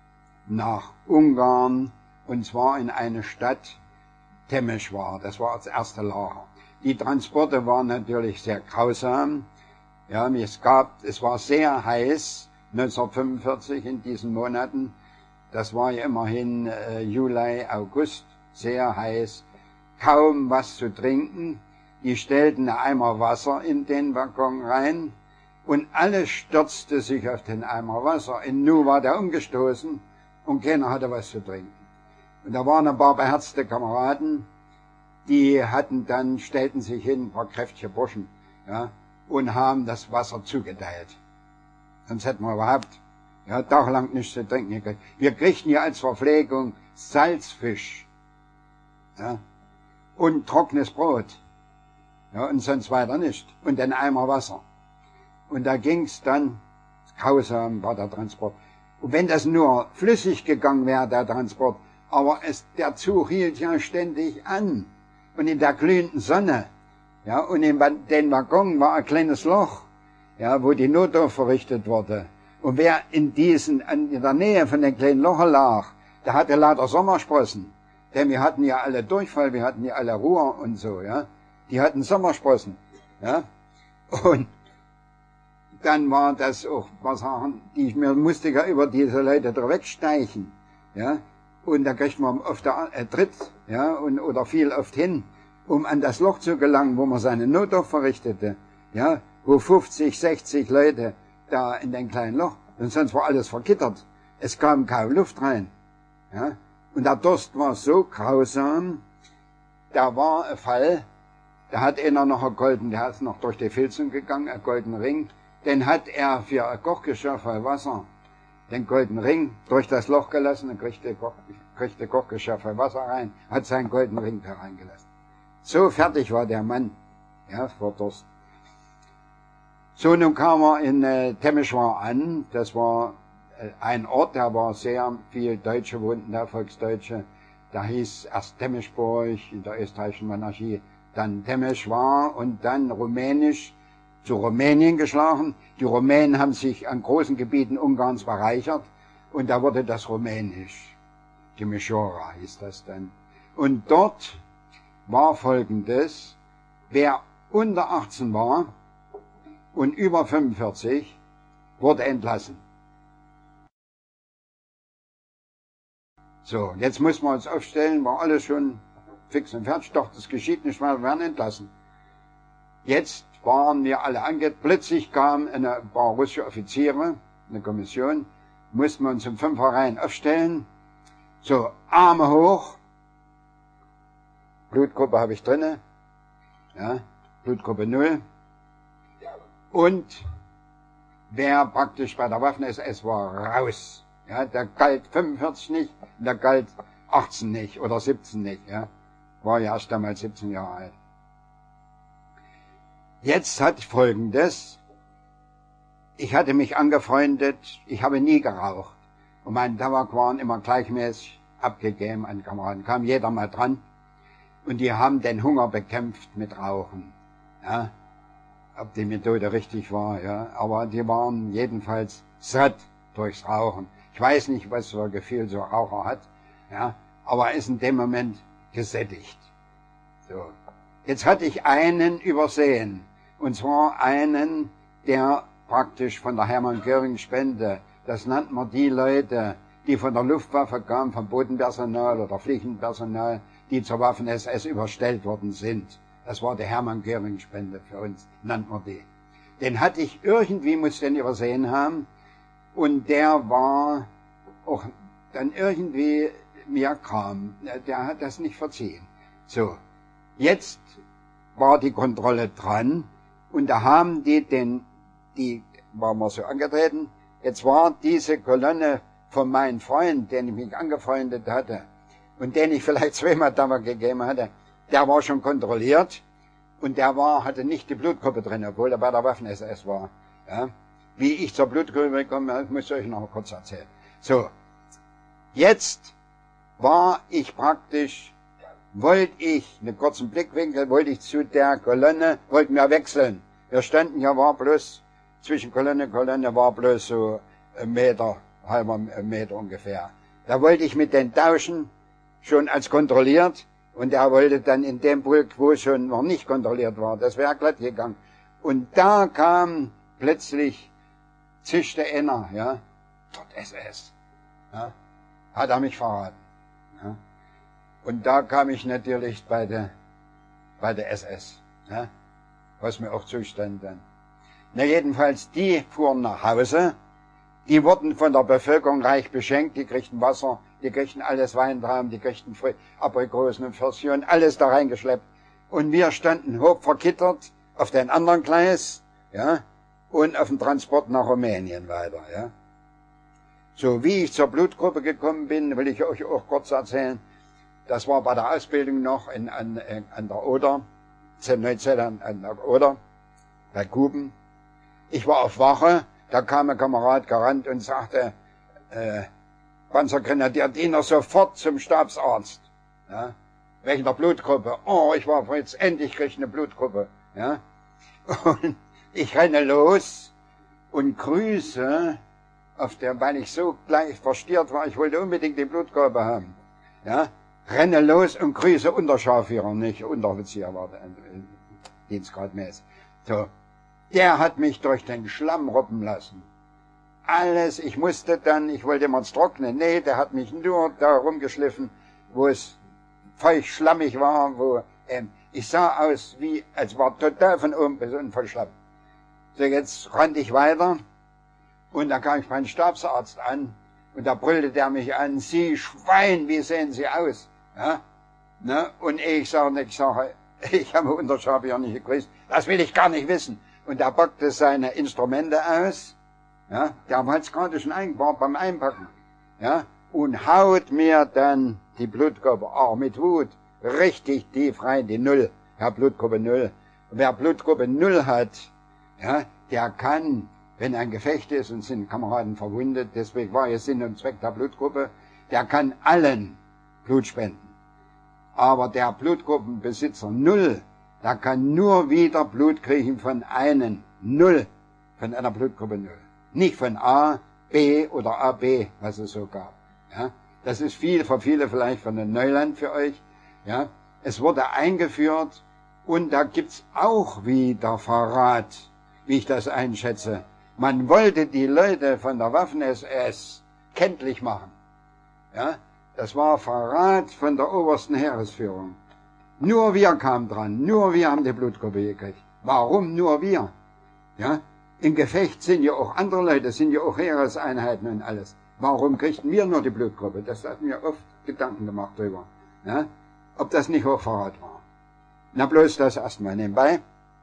nach Ungarn, und zwar in eine Stadt, Temeschwar, das war das erste Lager. Die Transporte waren natürlich sehr grausam. Ja, es gab, es war sehr heiß, neunzehnhundertfünfundvierzig in diesen Monaten. Das war ja immerhin äh, Juli, August, sehr heiß. Kaum was zu trinken. Die stellten einen Eimer Wasser in den Waggon rein und alles stürzte sich auf den Eimer Wasser. Und nun war der umgestoßen und keiner hatte was zu trinken. Und da waren ein paar beherzte Kameraden, die hatten dann, stellten sich hin, ein paar kräftige Burschen, ja, und haben das Wasser zugeteilt. Sonst hätten wir überhaupt, ja, tagelang nichts zu trinken gekriegt. Wir kriegten ja als Verpflegung Salzfisch, ja, und trockenes Brot, ja, und sonst weiter nicht. Und ein Eimer Wasser. Und da ging's dann, grausam war der Transport. Und wenn das nur flüssig gegangen wäre, der Transport, aber es, der Zug hielt ja ständig an. Und in der glühenden Sonne, ja, und in den Waggon war ein kleines Loch, ja, wo die Notdurft verrichtet wurde. Und wer in diesen, in der Nähe von den kleinen Loch lag, der hatte lauter Sommersprossen. Denn wir hatten ja alle Durchfall, wir hatten ja alle Ruhe und so, ja. Die hatten Sommersprossen, ja. Und dann war das auch, was Sachen, die ich mir musste ja über diese Leute da wegsteichen, ja. Und da kriegt man oft äh, Tritt, ja, und, oder viel oft hin, um an das Loch zu gelangen, wo man seine Notdurft verrichtete, ja, wo fünfzig, sechzig Leute da in den kleinen Loch, und sonst war alles vergittert. Es kam kaum Luft rein, ja. Und der Durst war so grausam, da war ein Fall, da hat einer noch einen golden, der ist noch durch die Filzung gegangen, einen goldenen Ring, den hat er für ein Kochgeschirr voll Wasser, den goldenen Ring durch das Loch gelassen und kriegte, Koch, kriegte Kochgeschirr voll Wasser rein, hat seinen goldenen Ring da reingelassen. So fertig war der Mann, ja, vor Durst. So, nun kam er in äh, Temeschwar an, das war äh, ein Ort, da war sehr viel Deutsche wohnten da, Volksdeutsche. Da hieß erst Temeschburg in der österreichischen Monarchie, dann Temeschwar und dann Rumänisch zu Rumänien geschlagen. Die Rumänen haben sich an großen Gebieten Ungarns bereichert und da wurde das Rumänisch. Timișoara hieß das dann. Und dort war Folgendes: Wer unter achtzehn war und über fünfundvierzig, wurde entlassen. So, jetzt muss man uns aufstellen, war alles schon fix und fertig, doch das geschieht nicht, weil wir werden entlassen. Jetzt waren wir alle ange... Plötzlich kamen ein paar russische Offiziere, eine Kommission, mussten wir uns um fünf Reihen aufstellen, so, Arme hoch, Blutgruppe habe ich drinne, ja, Blutgruppe null, und wer praktisch bei der Waffen-S S war, raus. Ja, der galt fünfundvierzig nicht, der galt achtzehn nicht oder siebzehn nicht, ja. War ja erst damals siebzehn Jahre alt. Jetzt hatte ich Folgendes: Ich hatte mich angefreundet, ich habe nie geraucht. Und meine Tabak waren immer gleichmäßig abgegeben an Kameraden. Kam jeder mal dran. Und die haben den Hunger bekämpft mit Rauchen. Ja. Ob die Methode richtig war, ja. Aber die waren jedenfalls satt durchs Rauchen. Ich weiß nicht, was für ein Gefühl so ein Raucher hat, ja. Aber er ist in dem Moment gesättigt. So. Jetzt hatte ich einen übersehen. Und zwar einen, der praktisch von der Hermann-Göring-Spende, das nannten wir die Leute, die von der Luftwaffe kamen, vom Bodenpersonal oder Fliegenpersonal, die zur Waffen-S S überstellt worden sind. Das war die Hermann-Göring-Spende für uns, nannten wir die. Den hatte ich irgendwie, muss den übersehen haben. Und der war auch dann irgendwie mir kam. Der hat das nicht verziehen. So, jetzt war die Kontrolle dran und da haben die den, die waren wir so angetreten. Jetzt war diese Kolonne von meinem Freund, den ich mich angefreundet hatte und den ich vielleicht zweimal damals gegeben hatte, der war schon kontrolliert und der war, hatte nicht die Blutgruppe drin, obwohl er bei der Waffen-S S war. Ja. Wie ich zur Blutgruppe gekommen bin, muss ich euch noch kurz erzählen. So, jetzt war ich praktisch, wollte ich, einen kurzen Blickwinkel, wollte ich zu der Kolonne, wollten wir wechseln. Wir standen ja, war bloß, zwischen Kolonne und Kolonne war bloß so ein Meter, halber Meter ungefähr. Da wollte ich mit den tauschen, schon als kontrolliert, und er wollte dann in dem Pulk, wo schon noch nicht kontrolliert war, das wäre glatt gegangen. Und da kam plötzlich, zischte einer, ja, dort S S, ja, hat er mich verraten. Ja. Und da kam ich natürlich bei der, bei der S S, ja, was mir auch zustand dann. Na jedenfalls, die fuhren nach Hause, die wurden von der Bevölkerung reich beschenkt, die kriegten Wasser, die kriegten alles Weintrauben, die kriegten Aprikosen und Pfirsiche, alles da reingeschleppt. Und wir standen hoch verkittert auf den anderen Gleis, ja, und auf dem Transport nach Rumänien weiter, ja. So, wie ich zur Blutgruppe gekommen bin, will ich euch auch kurz erzählen. Das war bei der Ausbildung noch in, an, an der Oder, Z neunzehn an, an der Oder, bei Guben. Ich war auf Wache, da kam ein Kamerad gerannt und sagte, äh, Panzergrenadierdiener sofort zum Stabsarzt, ja, wegen der Blutgruppe. Oh, ich war jetzt endlich krieg ich eine Blutgruppe, ja. Und ich renne los und grüße auf der, weil ich so gleich verstiert war, ich wollte unbedingt die Blutgruppe haben, ja, renne los und grüße Unterscharführer, nicht Unteroffizier war der, äh, dienstgradmäßig. So, der hat mich durch den Schlamm robben lassen. Alles, ich musste dann, ich wollte immer trocknen, nee, der hat mich nur da rumgeschliffen, wo es feucht schlammig war, wo, ähm, ich sah aus wie, als war total von oben bis unten voll Schlamm. So, jetzt rannte ich weiter und da kam ich beim Stabsarzt an und da brüllte der mich an, Sie Schwein, wie sehen Sie aus? Ja? Ne? Und ich sage, ich sage, ich habe Unterscharführer nicht gegrüßt, das will ich gar nicht wissen. Und er packte seine Instrumente aus, ja, der hat es gerade schon eingebaut beim Einpacken, ja, und haut mir dann die Blutgruppe, auch mit Wut, richtig tief rein, die Null, ja, Blutgruppe Null. Und wer Blutgruppe Null hat, ja, der kann, wenn ein Gefecht ist und sind Kameraden verwundet, deswegen war ja Sinn und Zweck der Blutgruppe, der kann allen Blut spenden. Aber der Blutgruppenbesitzer Null, der kann nur wieder Blut kriegen von einem Null, von einer Blutgruppe Null. Nicht von A, B oder A B, was es so gab. Ja, das ist viel, für viele vielleicht von einem Neuland für euch. Ja, es wurde eingeführt und da gibt's auch wieder Verrat, wie ich das einschätze. Man wollte die Leute von der Waffen-S S kenntlich machen. Ja, das war Verrat von der obersten Heeresführung. Nur wir kamen dran, nur wir haben die Blutgruppe gekriegt. Warum nur wir? Ja, im Gefecht sind ja auch andere Leute, sind ja auch Heereseinheiten und alles. Warum kriegten wir nur die Blutgruppe? Das hat mir oft Gedanken gemacht drüber. Ja, ob das nicht Hochverrat war. Na bloß das erstmal nebenbei.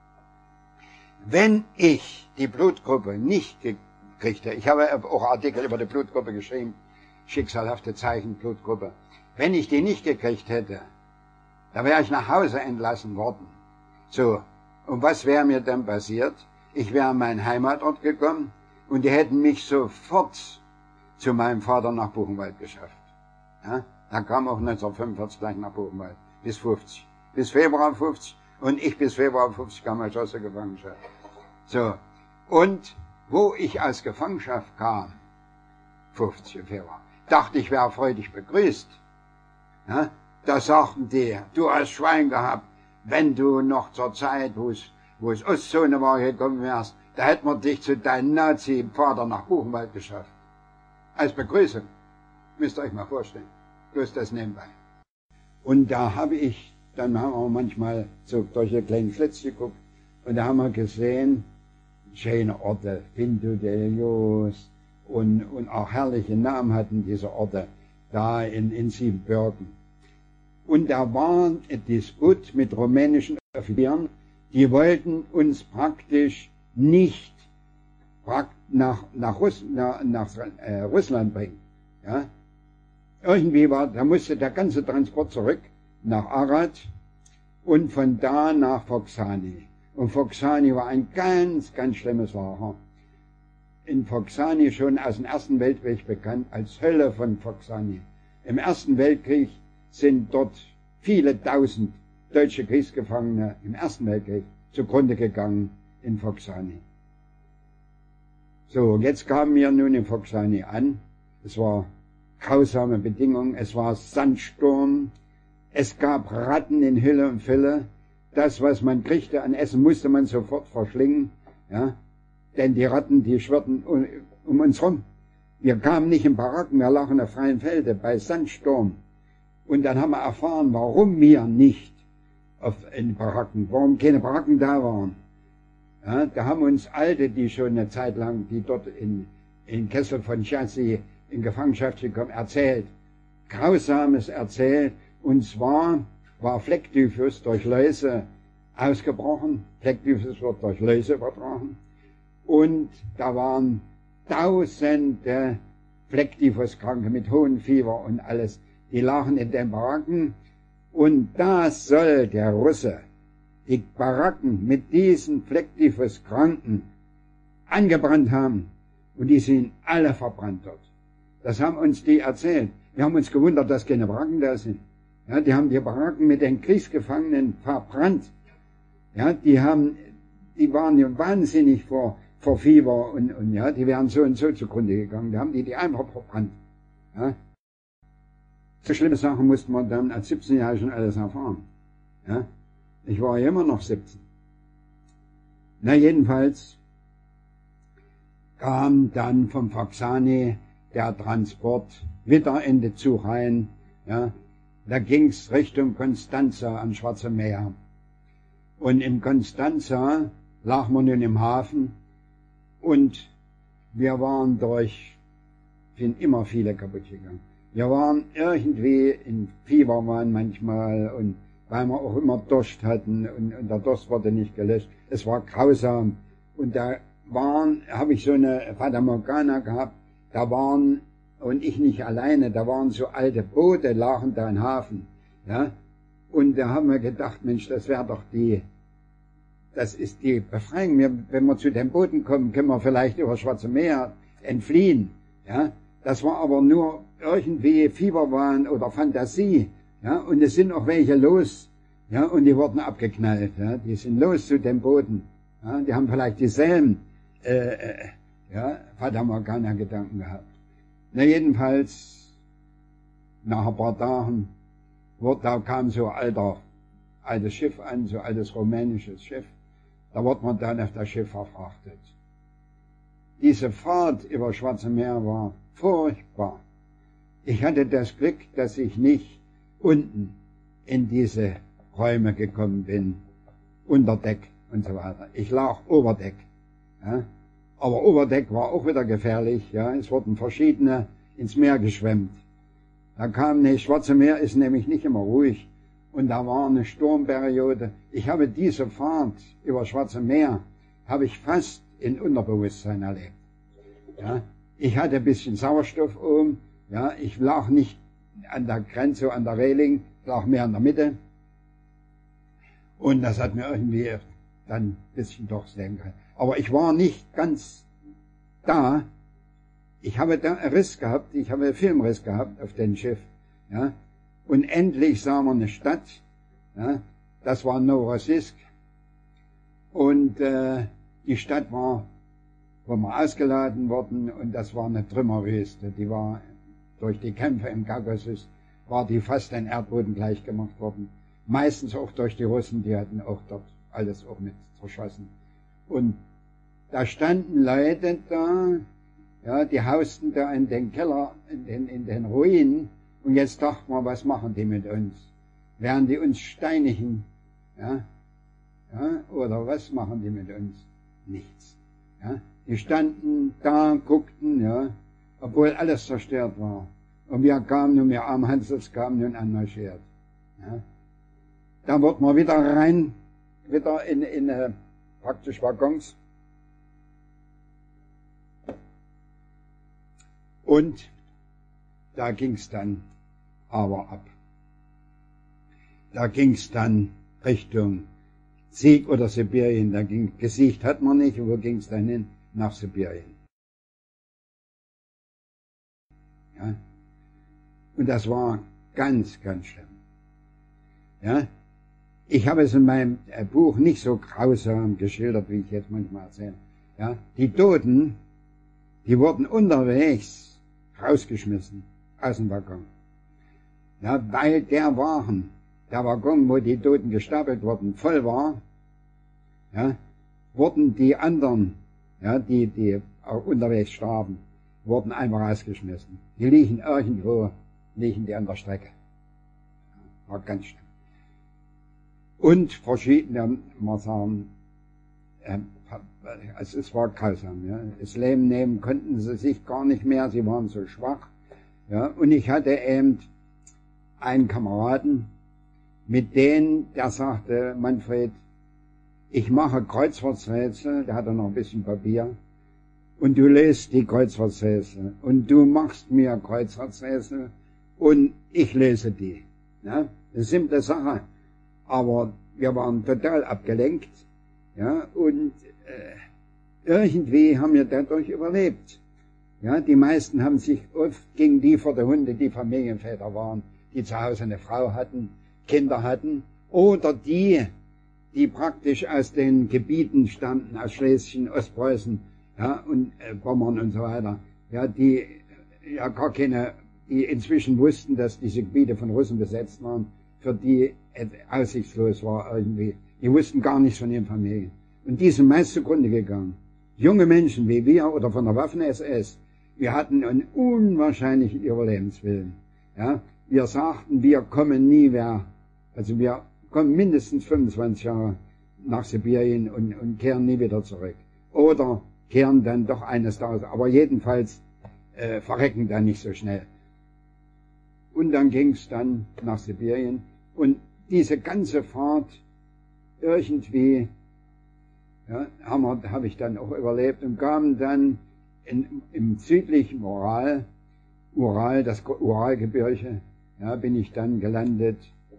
Wenn ich die Blutgruppe nicht gekriegt hätte, ich habe auch Artikel über die Blutgruppe geschrieben, schicksalhafte Zeichen, Blutgruppe. Wenn ich die nicht gekriegt hätte, da wäre ich nach Hause entlassen worden. So, und was wäre mir dann passiert? Ich wäre an meinen Heimatort gekommen und die hätten mich sofort zu meinem Vater nach Buchenwald geschafft. Ja, da kam auch neunzehnhundertfünfundvierzig gleich nach Buchenwald, bis fünfzig. Bis Februar fünfzig und ich bis Februar fünfzig kam als aus der Gefangenschaft. So, und wo ich aus Gefangenschaft kam, fünfzig im Februar, dachte ich, wäre freudig begrüßt. Ja, da sagten die, du hast Schwein gehabt, wenn du noch zur Zeit, wo es, wo es Ostzone war, gekommen wärst, da hätten wir dich zu deinem Nazi-Vater nach Buchenwald geschafft. Als Begrüßung. Müsst ihr euch mal vorstellen. Bloß das nebenbei. Und da habe ich, dann haben wir manchmal so durch einen kleinen Schlitz geguckt und da haben wir gesehen, schöne Orte, Pinto de Jos, und, und auch herrliche Namen hatten diese Orte da in, in Siebenbürgen. Und da war ein Disput mit rumänischen Offizieren, die wollten uns praktisch nicht nach, nach, Russ, nach, nach äh, Russland bringen. Ja? Irgendwie war, da musste der ganze Transport zurück nach Arad und von da nach Foxani. Und Foxani war ein ganz, ganz schlimmes Lager. In Foxani schon aus dem Ersten Weltkrieg bekannt als Hölle von Foxani. Im Ersten Weltkrieg sind dort viele tausend deutsche Kriegsgefangene im Ersten Weltkrieg zugrunde gegangen in Foxani. So, jetzt kamen wir nun in Foxani an. Es war grausame Bedingungen, es war Sandsturm, es gab Ratten in Hülle und Fülle. Das, was man kriegte an Essen, musste man sofort verschlingen, ja, denn die Ratten, die schwirrten um, um uns rum. Wir kamen nicht in Baracken, wir lagen auf freiem Felde bei Sandsturm. Und dann haben wir erfahren, warum wir nicht auf, in Baracken, warum keine Baracken da waren. Ja, da haben uns Alte, die schon eine Zeit lang, die dort in, in Kessel von Chassis in Gefangenschaft gekommen, erzählt. Grausames erzählt. Und zwar war Flecktyphus durch Läuse ausgebrochen. Flecktyphus wird durch Läuse übertragen. Und da waren tausende Flecktyphuskranke mit hohem Fieber und alles. Die lagen in den Baracken. Und da soll der Russe die Baracken mit diesen Flecktyphuskranken angebrannt haben. Und die sind alle verbrannt dort. Das haben uns die erzählt. Wir haben uns gewundert, dass keine Baracken da sind. Ja, die haben die Baracken mit den Kriegsgefangenen verbrannt. Ja, die haben, die waren ja wahnsinnig vor, vor Fieber und, und ja, die wären so und so zugrunde gegangen. Da haben die die einfach verbrannt. Ja. So schlimme Sachen musste man dann als siebzehnjähriger schon alles erfahren. Ja. Ich war ja immer noch siebzehn. Na, jedenfalls kam dann vom Foxani der Transport wieder in die Zug rein. Ja. Da ging's Richtung Constanza am Schwarzen Meer. Und in Constanza lag man nun im Hafen und wir waren durch, sind immer viele kaputt gegangen. Wir waren irgendwie in Fieber waren manchmal und weil wir auch immer Durst hatten und, und der Durst wurde nicht gelöscht. Es war grausam. Und da waren, habe ich so eine Fata Morgana gehabt, da waren, und ich nicht alleine, da waren so alte Boote, lagen da im Hafen, ja. Und da haben wir gedacht, Mensch, das wäre doch die, das ist die Befreiung. Wir, wenn wir zu den Booten kommen, können wir vielleicht über das Schwarze Meer entfliehen, ja. Das war aber nur irgendwie Fieberwahn oder Fantasie, ja. Und es sind auch welche los, ja, und die wurden abgeknallt, ja. Die sind los zu den Booten, ja. Die haben vielleicht dieselben, äh, äh ja, Fata Morgana Gedanken gehabt. Na, jedenfalls, nach ein paar Tagen, wurde, da kam so ein alter, altes Schiff an, so altes rumänisches Schiff. Da wurde man dann auf das Schiff verfrachtet. Diese Fahrt über das Schwarze Meer war furchtbar. Ich hatte das Glück, dass ich nicht unten in diese Räume gekommen bin, unter Deck und so weiter. Ich lag Oberdeck, ja. Aber Oberdeck war auch wieder gefährlich, ja. Es wurden verschiedene ins Meer geschwemmt. Da kam, das Schwarze Meer ist nämlich nicht immer ruhig. Und da war eine Sturmperiode. Ich habe diese Fahrt über das Schwarze Meer, habe ich fast in Unterbewusstsein erlebt. Ja. Ich hatte ein bisschen Sauerstoff oben, ja. Ich lag nicht an der Grenze, an der Reling, ich lag mehr in der Mitte. Und das hat mir irgendwie dann ein bisschen durchsehen können. Aber ich war nicht ganz da. Ich habe da einen Riss gehabt, ich habe einen Filmriss gehabt auf dem Schiff, ja. Und endlich sahen wir eine Stadt, ja. Das war Novorossiysk. Und äh, die Stadt war, wo wir ausgeladen wurden, und das war eine Trümmerwüste. Die war durch die Kämpfe im Kaukasus, war die fast den Erdboden gleich gemacht worden. Meistens auch durch die Russen, die hatten auch dort alles auch mit zerschossen. Und da standen Leute da, ja, die hausten da in den Keller, in den, in den Ruinen, und jetzt dachten wir, was machen die mit uns? Werden die uns steinigen, ja, ja, oder was machen die mit uns? Nichts. Ja. Die standen da, guckten, ja, obwohl alles zerstört war. Und wir kamen nun, wir armen Hansels kamen nun engagiert. Ja. Da wurden wir wieder rein, wieder in, in äh, praktisch Waggons. Und da ging's dann aber ab. Da ging's dann Richtung Sieg oder Sibirien. Da ging, gesiegt hat man nicht, wo ging's dann hin? Nach Sibirien. Ja. Und das war ganz, ganz schlimm. Ja. Ich habe es in meinem Buch nicht so grausam geschildert, wie ich jetzt manchmal erzähle. Ja. Die Toten, die wurden unterwegs rausgeschmissen aus dem Waggon. Ja, weil der Wagen, der Waggon, wo die Toten gestapelt wurden, voll war, ja, wurden die anderen, ja, die, die auch unterwegs starben, wurden einfach rausgeschmissen. Die liegen irgendwo, liegen die an der Strecke. War ganz schlimm. Und verschiedene, man sagen, äh, also es war grausam, ja. Das Leben nehmen konnten sie sich gar nicht mehr, sie waren so schwach, ja. Und ich hatte eben einen Kameraden, mit dem, der sagte, Manfred, ich mache Kreuzworträtsel, der hatte noch ein bisschen Papier, und du löst die Kreuzworträtsel, und du machst mir Kreuzworträtsel, und ich löse die. Ja? Das ist eine simple Sache, aber wir waren total abgelenkt, ja, und äh, irgendwie haben wir dadurch überlebt. Ja, die meisten haben sich oft gegen die vor der Hunde, die Familienväter waren, die zu Hause eine Frau hatten, Kinder hatten, oder die, die praktisch aus den Gebieten stammten, aus Schlesien, Ostpreußen, ja, und äh, Pommern und so weiter, ja, die ja gar keine, die inzwischen wussten, dass diese Gebiete von Russen besetzt waren, für die äh, aussichtslos war irgendwie. Die wussten gar nichts von ihren Familien. Und die sind meist zugrunde gegangen. Junge Menschen wie wir oder von der Waffen-S S, wir hatten einen unwahrscheinlichen Überlebenswillen. Ja, wir sagten, wir kommen nie mehr, also wir kommen mindestens fünfundzwanzig Jahre nach Sibirien und, und kehren nie wieder zurück. Oder kehren dann doch eines Tages, aber jedenfalls äh, verrecken dann nicht so schnell. Und dann ging's dann nach Sibirien und diese ganze Fahrt irgendwie, ja, habe hab ich dann auch überlebt und kam dann in, im südlichen Ural, Ural, das Uralgebirge, ja, bin ich dann gelandet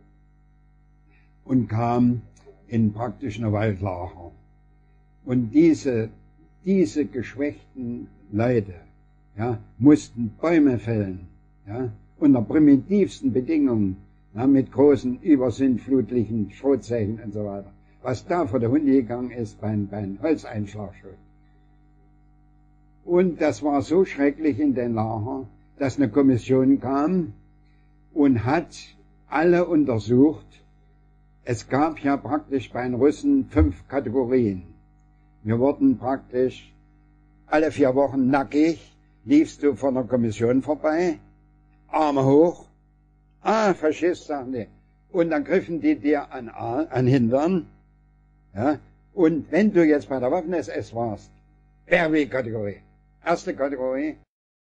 und kam in praktisch eine Waldlager. Und diese, diese geschwächten Leute, ja, mussten Bäume fällen, ja, unter primitivsten Bedingungen, ja, mit großen übersintflutlichen Schrotsägen und so weiter. Was da vor der Hunde gegangen ist beim, beim Holzeinschlag schon. Und das war so schrecklich in den Lager, dass eine Kommission kam und hat alle untersucht. Es gab ja praktisch bei den Russen fünf Kategorien. Wir wurden praktisch alle vier Wochen nackig, liefst du von der Kommission vorbei, Arme hoch, ah, Faschist, sagen die. Und dann griffen die dir an, an Hintern, ja. Und wenn du jetzt bei der Waffen-S S warst, R W-Kategorie, erste Kategorie,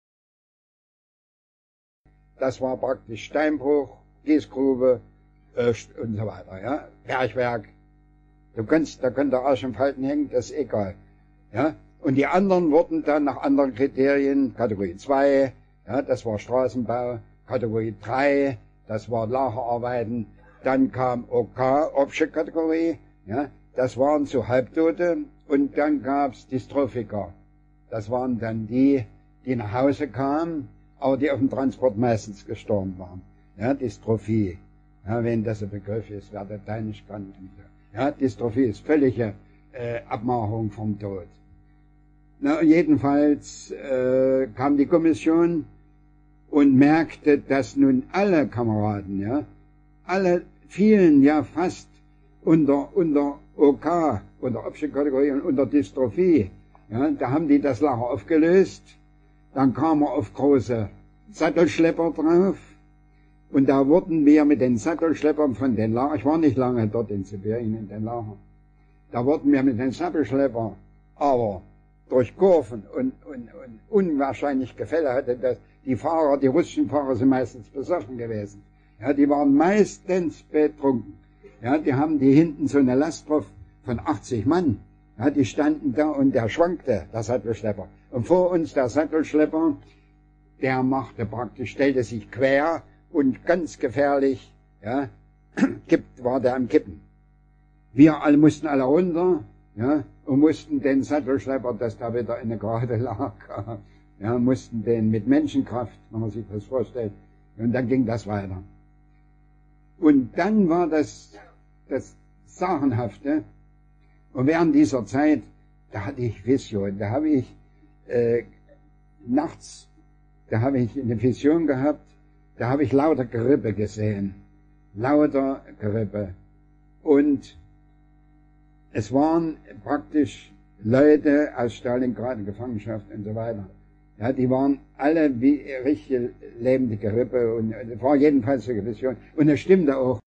das war praktisch Steinbruch, Gießgrube äh, und so weiter, ja, Bergwerk. Du kannst, da können der Arsch im Falten hängen, das ist egal, ja. Und die anderen wurden dann nach anderen Kriterien, Kategorie zwei, ja, das war Straßenbau, Kategorie drei, das war Lagerarbeiten, dann kam O K, Objektkategorie, ja, das waren so Halbtote, und dann gab's Dystrophiker. Das waren dann die, die nach Hause kamen, aber die auf dem Transport meistens gestorben waren. Ja, Dystrophie. Ja, wenn das ein Begriff ist, wer Lateinisch kann. Ja, Dystrophie ist völlige äh, Abmachung vom Tod. Na, jedenfalls äh, kam die Kommission und merkte, dass nun alle Kameraden, ja, alle fielen ja fast unter, unter O K, unter Objektkategorie und unter Dystrophie. Ja, da haben die das Lager aufgelöst, dann kamen wir auf große Sattelschlepper drauf, und da wurden wir mit den Sattelschleppern von den Lagern, ich war nicht lange dort in Sibirien in den Lagern, da wurden wir mit den Sattelschleppern aber durch Kurven und, und, und unwahrscheinlich Gefälle hatte, dass die Fahrer, die russischen Fahrer sind meistens besoffen gewesen. Ja, die waren meistens betrunken. Ja, die haben die hinten so eine Last drauf von achtzig Mann. Ja, die standen da und der schwankte, der Sattelschlepper. Und vor uns der Sattelschlepper, der machte praktisch, stellte sich quer und ganz gefährlich, ja, kippt, war der am Kippen. Wir alle mussten alle runter, ja, und mussten den Sattelschlepper, dass da wieder in der Gerade lag, ja, mussten den mit Menschenkraft, wenn man sich das vorstellt, und dann ging das weiter. Und dann war das, das Sagenhafte, und während dieser Zeit, da hatte ich Vision, da habe ich, äh, nachts, da habe ich eine Vision gehabt, da habe ich lauter Gerippe gesehen, lauter Gerippe, und es waren praktisch Leute aus Stalingrad in Gefangenschaft und so weiter. Ja, die waren alle wie richtige lebende Gerippe und es war jedenfalls eine Vision. Und es stimmte auch.